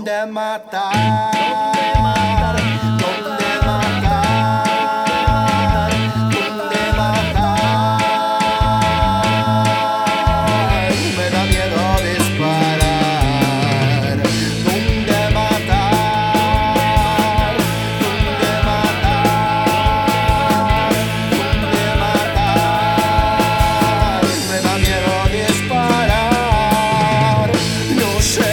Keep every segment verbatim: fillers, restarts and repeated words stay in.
¿Dónde matar? ¿Dónde matar? ¿Dónde matar? Me da miedo disparar. ¿Dónde matar? ¿Dónde matar? ¿Dónde matar? Me da miedo disparar. No sé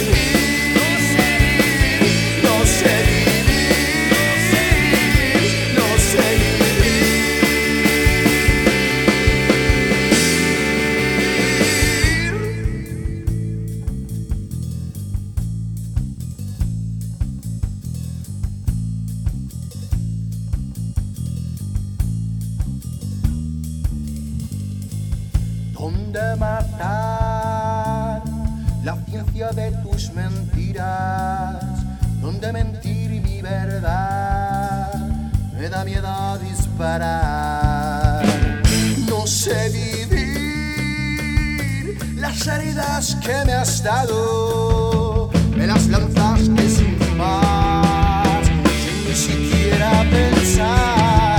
¿dónde matar? La ciencia de tus mentiras, ¿dónde mentir y mi verdad? Me da miedo disparar. No sé vivir las heridas que me has dado, me las lanzaste sin más, sin ni siquiera pensar.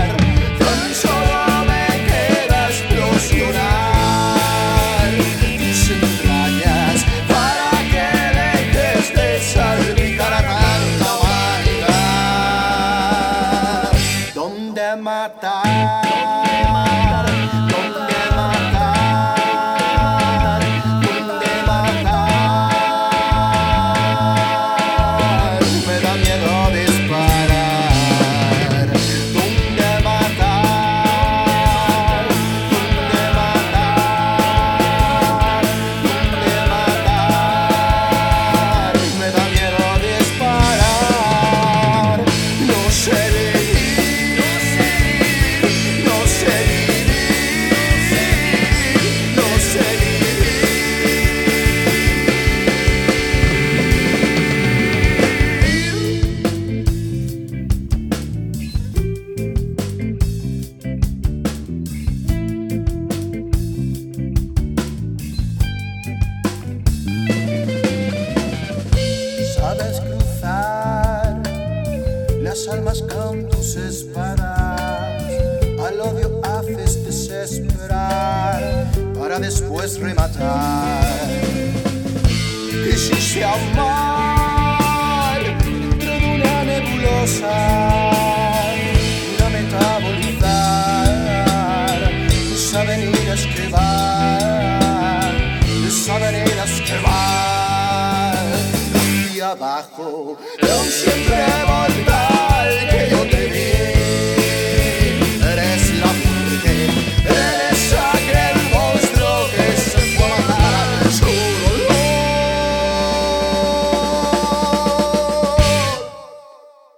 ¿Dónde matar? ¿Dónde matar? ¿Dónde matar? Me da miedo disparar. ¿Dónde matar? ¿Dónde matar? ¿Dónde matar? Me da miedo disparar. No sé. Sabes cruzar las almas con tus espadas, al odio haces desesperar para después rematar. Quisiste amar dentro de una nebulosa, una metabolizar tus avenidas que van, tus avenidas que van abajo, de un siempre mortal que yo te vi. Eres la fuerte, eres aquel monstruo que se fue a matar su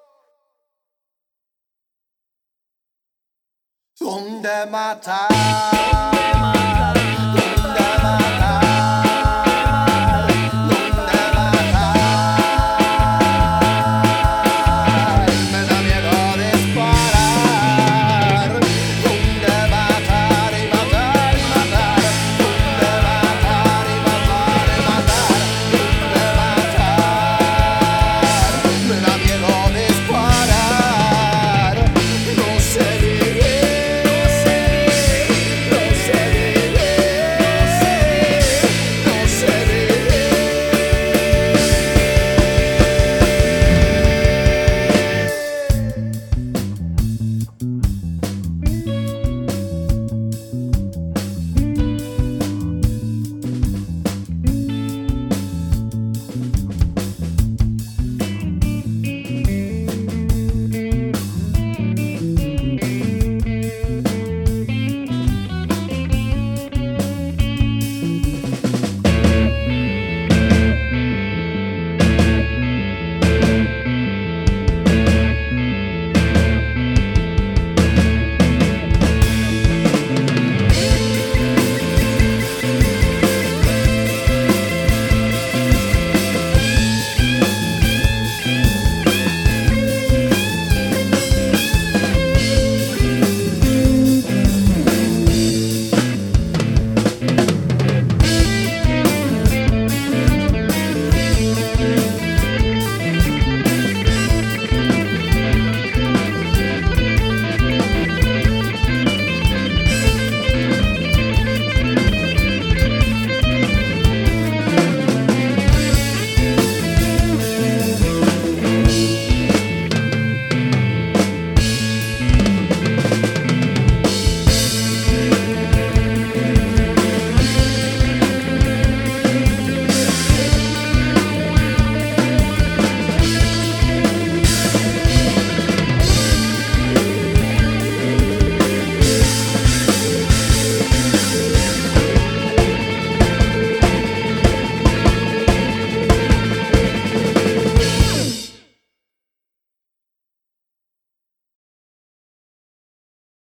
dolor. ¿Dónde matar?